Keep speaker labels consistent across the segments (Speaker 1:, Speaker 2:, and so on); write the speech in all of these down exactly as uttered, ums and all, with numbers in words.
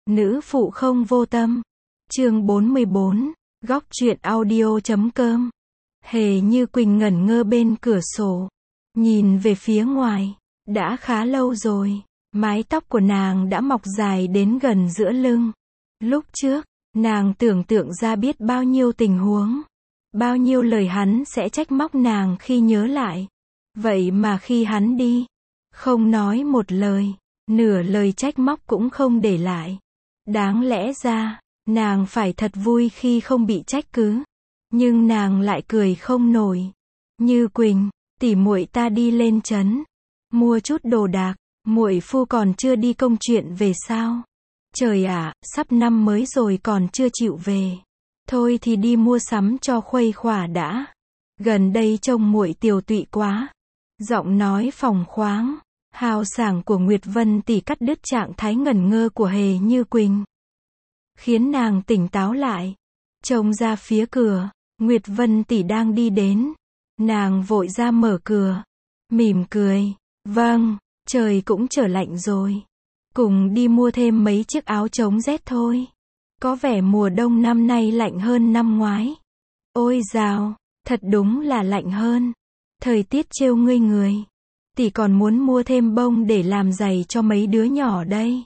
Speaker 1: Nữ phụ không vô tâm. Chương bốn mươi bốn, góc truyện audio chấm com. Hề Như Quỳnh ngẩn ngơ bên cửa sổ, nhìn về phía ngoài. Đã khá lâu rồi, mái tóc của nàng đã mọc dài đến gần giữa lưng. Lúc trước, nàng tưởng tượng ra biết bao nhiêu tình huống, bao nhiêu lời hắn sẽ trách móc nàng khi nhớ lại. Vậy mà khi hắn đi, không nói một lời, nửa lời trách móc cũng không để lại. Đáng lẽ ra, nàng phải thật vui khi không bị trách cứ. Nhưng nàng lại cười không nổi. Như Quỳnh, tỉ muội ta đi lên trấn, mua chút đồ đạc, muội phu còn chưa đi công chuyện về sao? Trời ạ, sắp năm mới rồi còn chưa chịu về. Thôi thì đi mua sắm cho khuây khỏa đã. Gần đây trông muội tiều tụy quá. Giọng nói phóng khoáng, hào sảng của Nguyệt Vân tỷ cắt đứt trạng thái ngẩn ngơ của Hề Như Quỳnh, khiến nàng tỉnh táo lại. Trông ra phía cửa, Nguyệt Vân tỷ đang đi đến. Nàng vội ra mở cửa, mỉm cười, vâng, trời cũng trở lạnh rồi. Cùng đi mua thêm mấy chiếc áo chống rét thôi. Có vẻ mùa đông năm nay lạnh hơn năm ngoái. Ôi dào, thật đúng là lạnh hơn. Thời tiết trêu ngươi người. Tỷ còn muốn mua thêm bông để làm giày cho mấy đứa nhỏ đây.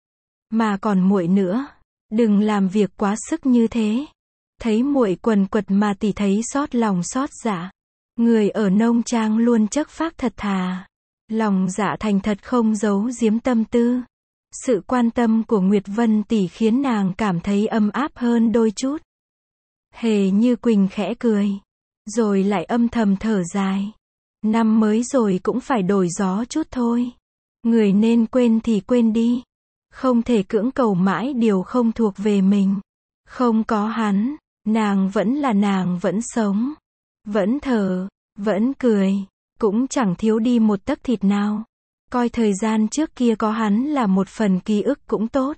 Speaker 1: Mà còn muội nữa, đừng làm việc quá sức như thế. Thấy muội quần quật mà tỷ thấy xót lòng xót dạ. Người ở nông trang luôn chất phác thật thà, lòng dạ thành thật không giấu giếm tâm tư. Sự quan tâm của Nguyệt Vân tỷ khiến nàng cảm thấy ấm áp hơn đôi chút. Hề Như Quỳnh khẽ cười, rồi lại âm thầm thở dài. Năm mới rồi cũng phải đổi gió chút thôi. Người nên quên thì quên đi. Không thể cưỡng cầu mãi điều không thuộc về mình. Không có hắn, nàng vẫn là nàng, vẫn sống, vẫn thở, vẫn cười, cũng chẳng thiếu đi một tấc thịt nào. Coi thời gian trước kia có hắn là một phần ký ức cũng tốt.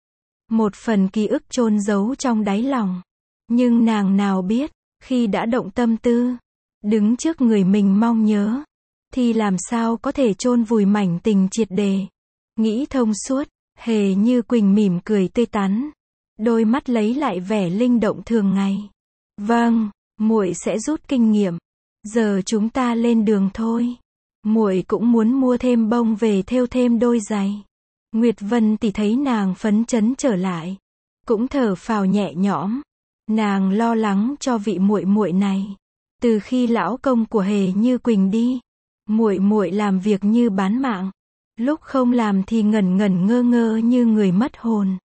Speaker 1: Một phần ký ức chôn giấu trong đáy lòng. Nhưng nàng nào biết, khi đã động tâm tư, đứng trước người mình mong nhớ, thì làm sao có thể chôn vùi mảnh tình triệt để. Nghĩ thông suốt, Hề Như Quỳnh mỉm cười tươi tắn, đôi mắt lấy lại vẻ linh động thường ngày. Vâng, muội sẽ rút kinh nghiệm. Giờ chúng ta lên đường thôi. Muội cũng muốn mua thêm bông về thêu thêm đôi giày. Nguyệt Vân tỷ thấy nàng phấn chấn trở lại, cũng thở phào nhẹ nhõm. Nàng lo lắng cho vị muội muội này. Từ khi lão công của Hề Như Quỳnh đi, muội muội làm việc như bán mạng. Lúc không làm thì ngẩn ngẩn ngơ ngơ như người mất hồn.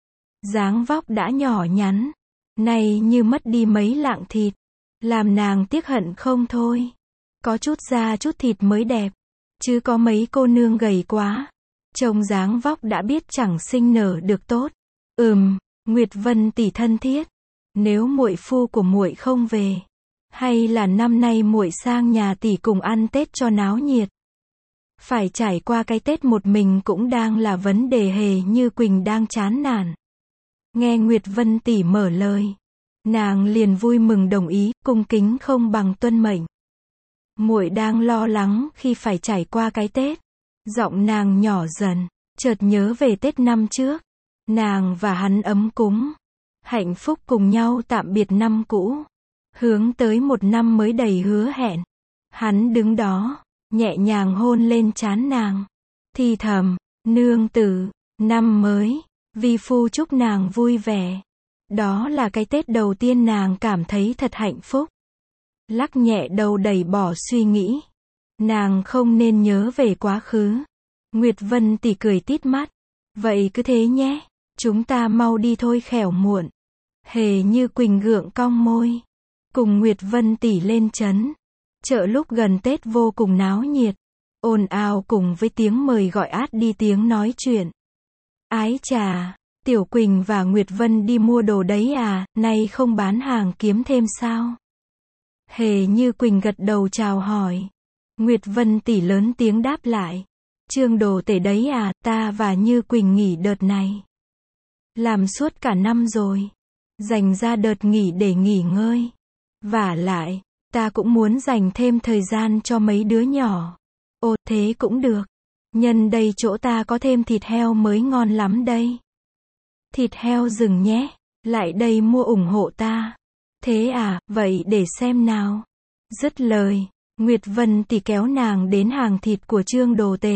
Speaker 1: Dáng vóc đã nhỏ nhắn, nay như mất đi mấy lạng thịt, làm nàng tiếc hận không thôi. Có chút da chút thịt mới đẹp, chứ có mấy cô nương gầy quá, trông dáng vóc đã biết chẳng sinh nở được tốt. Ừm, Nguyệt Vân tỷ thân thiết, nếu muội phu của muội không về, hay là năm nay muội sang nhà tỷ cùng ăn Tết cho náo nhiệt. Phải trải qua cái Tết một mình cũng đang là vấn đề. Hề Như Quỳnh đang chán nản. Nghe Nguyệt Vân tỷ mở lời, nàng liền vui mừng đồng ý, cung kính không bằng tuân mệnh. Muội đang lo lắng khi phải trải qua cái Tết. Giọng nàng nhỏ dần, chợt nhớ về Tết năm trước. Nàng và hắn ấm cúng, hạnh phúc cùng nhau tạm biệt năm cũ, hướng tới một năm mới đầy hứa hẹn. Hắn đứng đó, nhẹ nhàng hôn lên trán nàng, thì thầm, nương tử, năm mới, vi phu chúc nàng vui vẻ. Đó là cái Tết đầu tiên nàng cảm thấy thật hạnh phúc. Lắc nhẹ đầu đẩy bỏ suy nghĩ. Nàng không nên nhớ về quá khứ. Nguyệt Vân tỷ cười tít mắt. Vậy cứ thế nhé, chúng ta mau đi thôi khẻo muộn. Hề Như Quỳnh gượng cong môi, cùng Nguyệt Vân tỷ lên trấn. Chợ lúc gần Tết vô cùng náo nhiệt, ồn ào cùng với tiếng mời gọi át đi tiếng nói chuyện. Ái chà, Tiểu Quỳnh và Nguyệt Vân đi mua đồ đấy à, nay không bán hàng kiếm thêm sao? Hề Như Quỳnh gật đầu chào hỏi. Nguyệt Vân tỷ lớn tiếng đáp lại. Trương đồ tể đấy à, ta và Như Quỳnh nghỉ đợt này. Làm suốt cả năm rồi. Dành ra đợt nghỉ để nghỉ ngơi. Vả lại, ta cũng muốn dành thêm thời gian cho mấy đứa nhỏ. Ồ, thế cũng được. Nhân đây chỗ ta có thêm thịt heo mới ngon lắm đây. thịt heo rừng nhé, lại đây mua ủng hộ ta. Thế à, vậy để xem nào. Dứt lời, Nguyệt Vân tỷ kéo nàng đến hàng thịt của Trương Đồ Tề.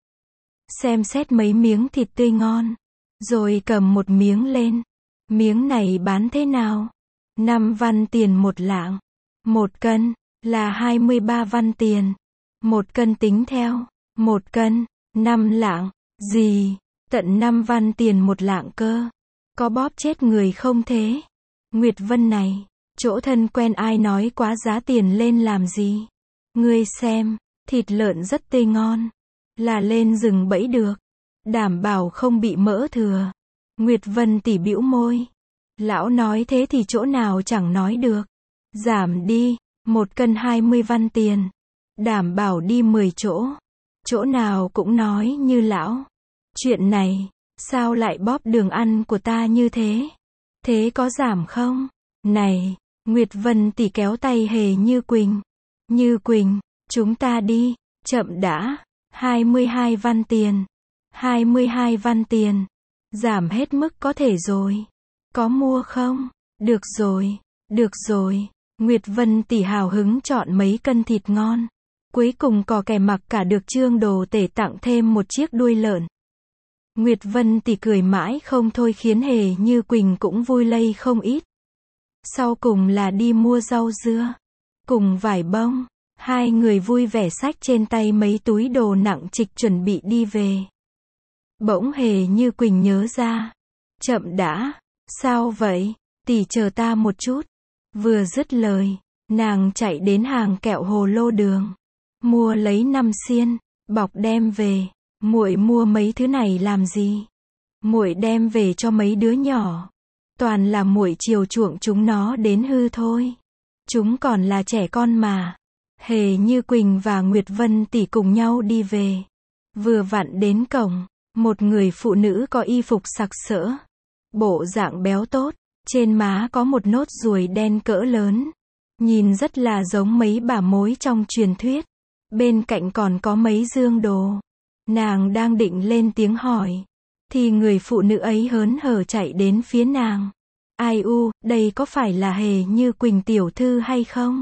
Speaker 1: Xem xét mấy miếng thịt tươi ngon, rồi cầm một miếng lên. Miếng này bán thế nào? Năm văn tiền một lạng. Một cân, là hai mươi ba văn tiền. Một cân tính theo, một cân, năm lạng. Gì? Tận năm văn tiền một lạng cơ. Có bóp chết người không thế? Nguyệt Vân này, chỗ thân quen ai nói quá giá tiền lên làm gì? Ngươi xem, thịt lợn rất tươi ngon. Là lên rừng bẫy được. Đảm bảo không bị mỡ thừa. Nguyệt Vân tỉ bĩu môi. Lão nói thế thì chỗ nào chẳng nói được. Giảm đi, một cân hai mươi văn tiền. Đảm bảo đi mười chỗ. Chỗ nào cũng nói như lão. Chuyện này, sao lại bóp đường ăn của ta như thế? Thế có giảm không? Này, Nguyệt Vân tỉ kéo tay Hề Như Quỳnh. Như Quỳnh, chúng ta đi, chậm đã. hai mươi hai văn tiền. hai mươi hai văn tiền. Giảm hết mức có thể rồi. Có mua không? Được rồi, được rồi. Nguyệt Vân tỉ hào hứng chọn mấy cân thịt ngon. Cuối cùng cò kè mặc cả được Trương Đồ Tể tặng thêm một chiếc đuôi lợn. Nguyệt Vân tỉ cười mãi không thôi khiến Hề Như Quỳnh cũng vui lây không ít. Sau cùng là đi mua rau dưa. Cùng vải bông. Hai người vui vẻ xách trên tay mấy túi đồ nặng trịch chuẩn bị đi về. Bỗng Hề Như Quỳnh nhớ ra. Chậm đã. Sao vậy? Tỷ chờ ta một chút. Vừa dứt lời, nàng chạy đến hàng kẹo hồ lô đường. Mua lấy năm xiên, bọc đem về. Muội mua mấy thứ này làm gì? Muội đem về cho mấy đứa nhỏ. Toàn là muội chiều chuộng chúng nó đến hư thôi. Chúng còn là trẻ con mà. Hề Như Quỳnh và Nguyệt Vân tỷ cùng nhau đi về. Vừa vặn đến cổng, một người phụ nữ có y phục sặc sỡ. Bộ dạng béo tốt, trên má có một nốt ruồi đen cỡ lớn. Nhìn rất là giống mấy bà mối trong truyền thuyết. Bên cạnh còn có mấy dương đồ. Nàng đang định lên tiếng hỏi. Thì người phụ nữ ấy hớn hở chạy đến phía nàng. Ai u, đây có phải là Hề Như Quỳnh tiểu thư hay không?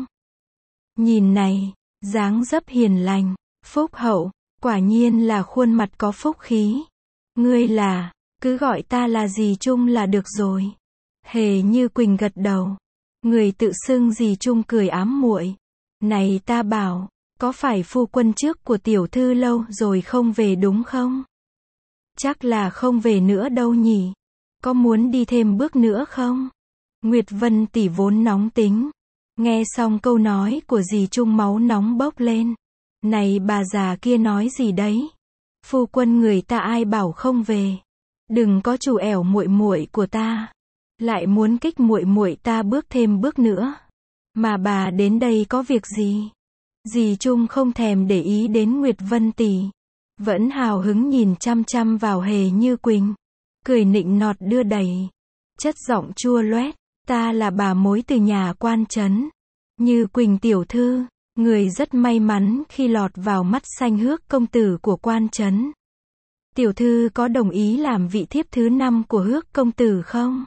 Speaker 1: Nhìn này, dáng dấp hiền lành, phúc hậu, quả nhiên là khuôn mặt có phúc khí. Ngươi là, cứ gọi ta là dì Trung là được rồi. Hề Như Quỳnh gật đầu. Người tự xưng dì Trung cười ám muội. Này ta bảo, có phải phu quân trước của tiểu thư lâu rồi không về đúng không? Chắc là không về nữa đâu nhỉ. Có muốn đi thêm bước nữa không? Nguyệt Vân tỷ vốn nóng tính. Nghe xong câu nói của dì Trung máu nóng bốc lên. Này bà già kia nói gì đấy? Phu quân người ta ai bảo không về? Đừng có chủ ẻo muội muội của ta. Lại muốn kích muội muội ta bước thêm bước nữa. Mà bà đến đây có việc gì? Dì Trung không thèm để ý đến Nguyệt Vân tỷ. Vẫn hào hứng nhìn chăm chăm vào Hề Như Quỳnh. Cười nịnh nọt đưa đẩy. Chất giọng chua loét. Ta là bà mối từ nhà quan trấn. Như Quỳnh tiểu thư, người rất may mắn khi lọt vào mắt xanh hước công tử của quan trấn. Tiểu thư có đồng ý làm vị thiếp thứ năm của hước công tử không?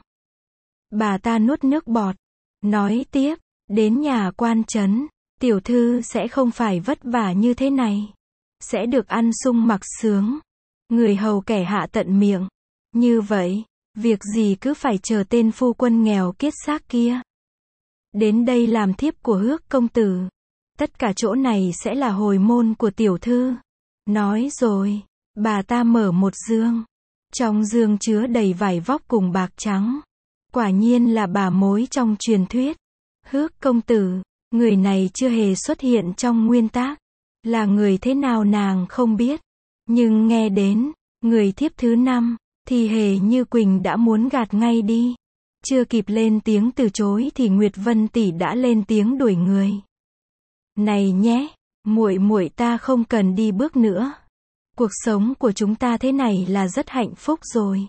Speaker 1: Bà ta nuốt nước bọt. Nói tiếp, đến nhà quan trấn, tiểu thư sẽ không phải vất vả như thế này. Sẽ được ăn sung mặc sướng. Người hầu kẻ hạ tận miệng. Như vậy, việc gì cứ phải chờ tên phu quân nghèo kiết xác kia. Đến đây làm thiếp của hước công tử. Tất cả chỗ này sẽ là hồi môn của tiểu thư. Nói rồi, bà ta mở một dương. Trong dương chứa đầy vải vóc cùng bạc trắng. Quả nhiên là bà mối trong truyền thuyết. Hước công tử, người này chưa hề xuất hiện trong nguyên tác. Là người thế nào nàng không biết. Nhưng nghe đến, người thiếp thứ năm, thì Hề Như Quỳnh đã muốn gạt ngay đi. Chưa kịp lên tiếng từ chối thì Nguyệt Vân tỷ đã lên tiếng đuổi người. Này nhé, muội muội ta không cần đi bước nữa. Cuộc sống của chúng ta thế này là rất hạnh phúc rồi.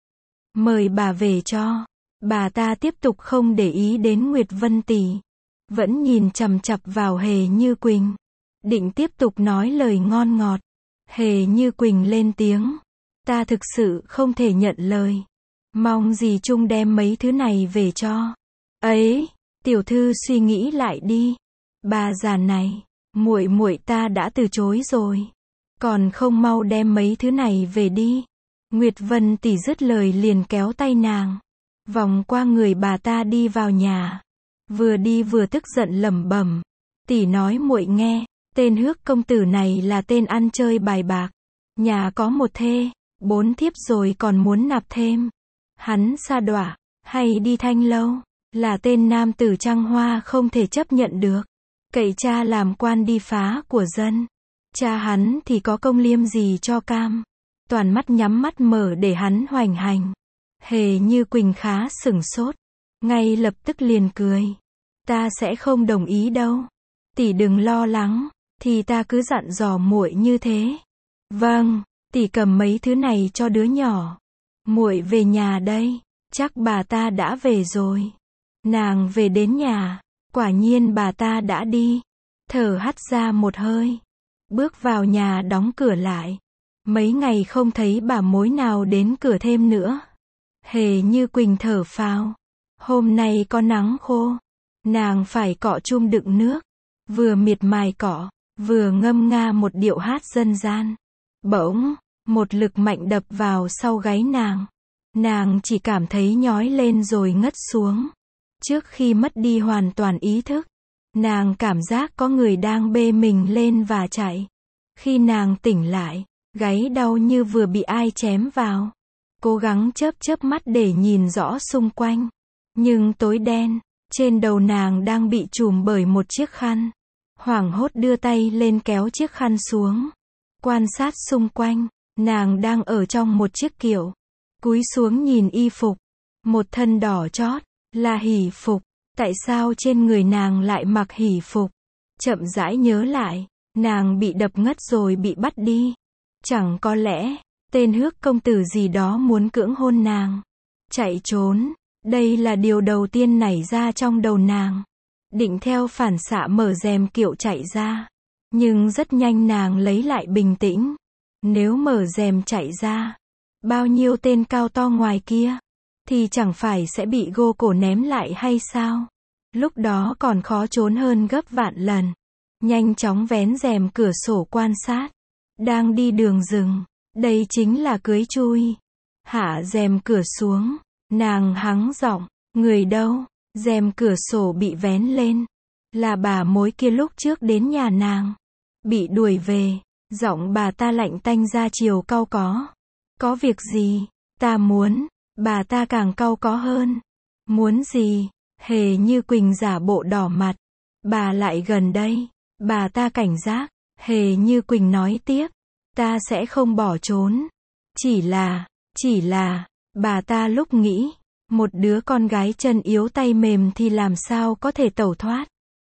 Speaker 1: Mời bà về cho. Bà ta tiếp tục không để ý đến Nguyệt Vân tỷ. Vẫn nhìn chằm chằm vào Hề Như Quỳnh. Định tiếp tục nói lời ngon ngọt. Hề Như Quỳnh lên tiếng. Ta thực sự không thể nhận lời. Mong dì Trung đem mấy thứ này về cho. Ấy, tiểu thư suy nghĩ lại đi. Bà già này, muội muội ta đã từ chối rồi. Còn không mau đem mấy thứ này về đi. Nguyệt Vân tỷ dứt lời liền kéo tay nàng. Vòng qua người bà ta đi vào nhà. Vừa đi vừa tức giận lẩm bẩm. Tỷ nói muội nghe, tên Hước công tử này là tên ăn chơi bài bạc. Nhà có một thê, bốn thiếp rồi còn muốn nạp thêm. Hắn sa đọa, hay đi Thanh Lâu, là tên nam tử trăng hoa không thể chấp nhận được. Cậy cha làm quan đi phá của dân. Cha hắn thì có công liêm gì cho cam. Toàn mắt nhắm mắt mở để hắn hoành hành. Hề Như Quỳnh khá sửng sốt. Ngay lập tức liền cười. Ta sẽ không đồng ý đâu. Tỷ đừng lo lắng, thì ta cứ dặn dò muội như thế. Vâng, tỷ cầm mấy thứ này cho đứa nhỏ. Muội về nhà đây, chắc bà ta đã về rồi. Nàng về đến nhà, quả nhiên bà ta đã đi. Thở hắt ra một hơi. Bước vào nhà đóng cửa lại. Mấy ngày không thấy bà mối nào đến cửa thêm nữa. Hề Như Quỳnh thở phào. Hôm nay có nắng khô. Nàng phải cọ chum đựng nước. Vừa miệt mài cọ, vừa ngâm nga một điệu hát dân gian. Bỗng, một lực mạnh đập vào sau gáy nàng. Nàng chỉ cảm thấy nhói lên rồi ngất xuống. Trước khi mất đi hoàn toàn ý thức, nàng cảm giác có người đang bê mình lên và chạy. Khi nàng tỉnh lại, gáy đau như vừa bị ai chém vào. Cố gắng chớp chớp mắt để nhìn rõ xung quanh. Nhưng tối đen, trên đầu nàng đang bị trùm bởi một chiếc khăn. Hoảng hốt đưa tay lên kéo chiếc khăn xuống. Quan sát xung quanh, nàng đang ở trong một chiếc kiệu. Cúi xuống nhìn y phục. Một thân đỏ chót, là hỷ phục. Tại sao trên người nàng lại mặc hỷ phục? Chậm rãi nhớ lại, nàng bị đập ngất rồi bị bắt đi. Chẳng có lẽ, tên Hước công tử gì đó muốn cưỡng hôn nàng. Chạy trốn, đây là điều đầu tiên nảy ra trong đầu nàng. Định theo phản xạ mở rèm kiệu chạy ra. Nhưng rất nhanh nàng lấy lại bình tĩnh. Nếu mở rèm chạy ra, bao nhiêu tên cao to ngoài kia, thì chẳng phải sẽ bị gô cổ ném lại hay sao? Lúc đó còn khó trốn hơn gấp vạn lần. Nhanh chóng vén rèm cửa sổ quan sát. Đang đi đường rừng, đây chính là cưới chui. Hạ rèm cửa xuống, nàng hắng giọng, người đâu? Rèm cửa sổ bị vén lên. Là bà mối kia lúc trước đến nhà nàng. Bị đuổi về, giọng bà ta lạnh tanh ra chiều cau có. Có việc gì? Ta muốn. Bà ta càng cau có hơn. Muốn gì? Hề Như Quỳnh giả bộ đỏ mặt. Bà lại gần đây. Bà ta cảnh giác. Hề Như Quỳnh nói tiếp. Ta sẽ không bỏ trốn. Chỉ là, chỉ là, bà ta lúc nghĩ, một đứa con gái chân yếu tay mềm thì làm sao có thể tẩu thoát.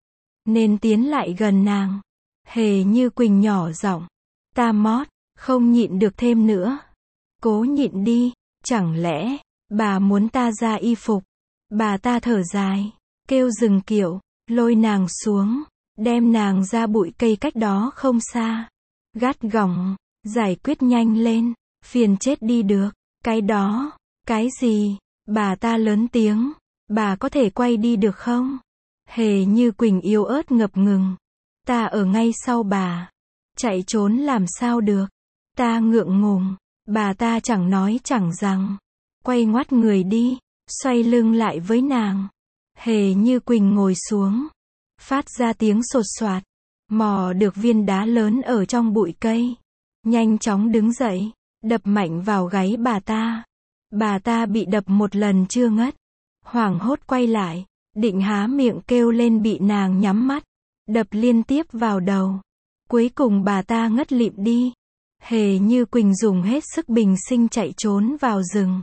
Speaker 1: Nên tiến lại gần nàng. Hề Như Quỳnh nhỏ giọng. Ta mót, không nhịn được thêm nữa. Cố nhịn đi, chẳng lẽ, bà muốn ta ra y phục. Bà ta thở dài, kêu dừng kiệu, lôi nàng xuống, đem nàng ra bụi cây cách đó không xa. Gắt gỏng, giải quyết nhanh lên, phiền chết đi được. Cái đó, cái gì? Bà ta lớn tiếng, bà có thể quay đi được không? Hề Như Quỳnh yếu ớt ngập ngừng. Ta ở ngay sau bà. Chạy trốn làm sao được? Ta ngượng ngùng. Bà ta chẳng nói chẳng rằng. Quay ngoắt người đi, xoay lưng lại với nàng. Hề Như Quỳnh ngồi xuống. Phát ra tiếng sột soạt. Mò được viên đá lớn ở trong bụi cây. Nhanh chóng đứng dậy, đập mạnh vào gáy bà ta. Bà ta bị đập một lần chưa ngất. Hoảng hốt quay lại, định há miệng kêu lên bị nàng nhắm mắt. Đập liên tiếp vào đầu. Cuối cùng bà ta ngất lịm đi. Hề Như Quỳnh dùng hết sức bình sinh chạy trốn vào rừng.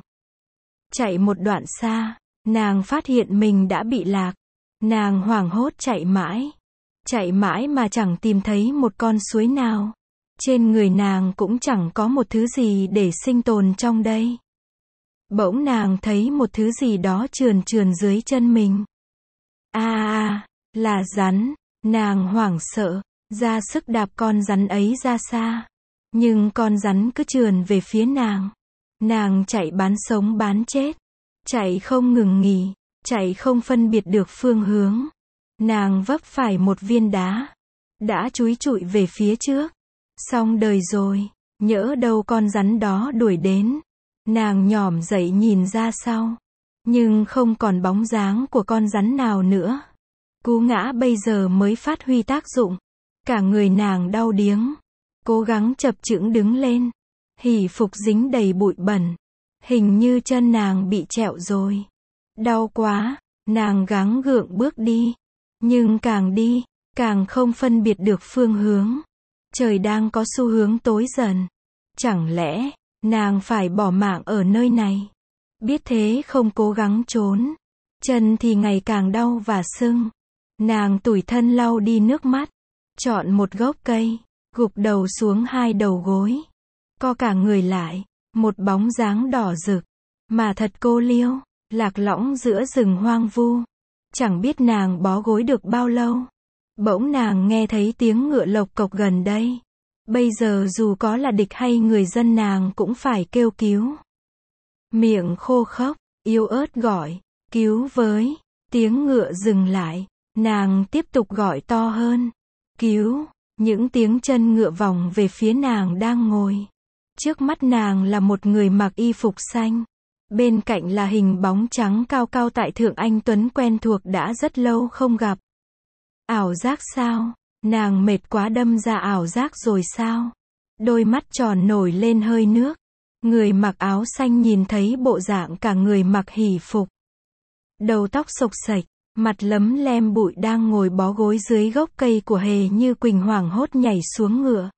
Speaker 1: Chạy một đoạn xa, nàng phát hiện mình đã bị lạc. Nàng hoảng hốt chạy mãi. Chạy mãi mà chẳng tìm thấy một con suối nào. Trên người nàng cũng chẳng có một thứ gì để sinh tồn trong đây. Bỗng nàng thấy một thứ gì đó trườn trườn dưới chân mình. A à, là rắn. Nàng hoảng sợ, ra sức đạp con rắn ấy ra xa. Nhưng con rắn cứ trườn về phía nàng. Nàng chạy bán sống bán chết. Chạy không ngừng nghỉ. Chạy không phân biệt được phương hướng. Nàng vấp phải một viên đá. Đã chúi trụi về phía trước. Xong đời rồi. Nhỡ đâu con rắn đó đuổi đến. Nàng nhỏm dậy nhìn ra sau. Nhưng không còn bóng dáng của con rắn nào nữa. Cú ngã bây giờ mới phát huy tác dụng. Cả người nàng đau điếng. Cố gắng chập chững đứng lên. Hỷ phục dính đầy bụi bẩn. Hình như chân nàng bị trẹo rồi. Đau quá, nàng gắng gượng bước đi. Nhưng càng đi, càng không phân biệt được phương hướng. Trời đang có xu hướng tối dần. Chẳng lẽ, nàng phải bỏ mạng ở nơi này? Biết thế không cố gắng trốn. Chân thì ngày càng đau và sưng. Nàng tủi thân lau đi nước mắt. Chọn một gốc cây, gục đầu xuống hai đầu gối. Co cả người lại, một bóng dáng đỏ rực. Mà thật cô liêu, lạc lõng giữa rừng hoang vu. Chẳng biết nàng bó gối được bao lâu. Bỗng nàng nghe thấy tiếng ngựa lộc cộc gần đây. Bây giờ dù có là địch hay người dân nàng cũng phải kêu cứu. Miệng khô khốc, yếu ớt gọi, cứu với. Tiếng ngựa dừng lại, nàng tiếp tục gọi to hơn. Cứu, những tiếng chân ngựa vòng về phía nàng đang ngồi. Trước mắt nàng là một người mặc y phục xanh. Bên cạnh là hình bóng trắng cao cao tại Thượng Anh Tuấn quen thuộc đã rất lâu không gặp. Ảo giác sao? Nàng mệt quá đâm ra ảo giác rồi sao? Đôi mắt tròn nổi lên hơi nước. Người mặc áo xanh nhìn thấy bộ dạng cả người mặc hỷ phục. Đầu tóc xộc xệch, mặt lấm lem bụi đang ngồi bó gối dưới gốc cây của Hề Như Quỳnh hoảng hốt nhảy xuống ngựa.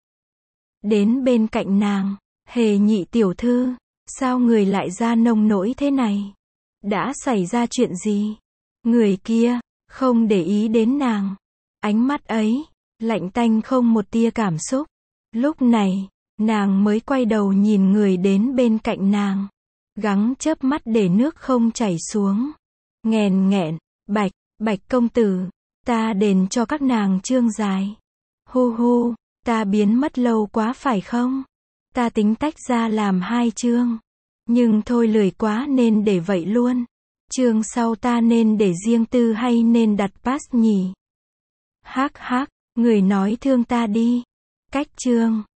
Speaker 1: Đến bên cạnh nàng, Hề nhị tiểu thư, sao người lại ra nông nỗi thế này? Đã xảy ra chuyện gì? Người kia, không để ý đến nàng. Ánh mắt ấy, lạnh tanh không một tia cảm xúc. Lúc này, nàng mới quay đầu nhìn người đến bên cạnh nàng. Gắng chớp mắt để nước không chảy xuống. Nghèn nghẹn, bạch, bạch công tử, ta đền cho các nàng trương dài. Hu hu, ta biến mất lâu quá phải không? Ta tính tách ra làm hai chương. Nhưng thôi lười quá nên để vậy luôn. Chương sau ta nên để riêng tư hay nên đặt pass nhỉ? Hắc hắc, người nói thương ta đi. Cách chương.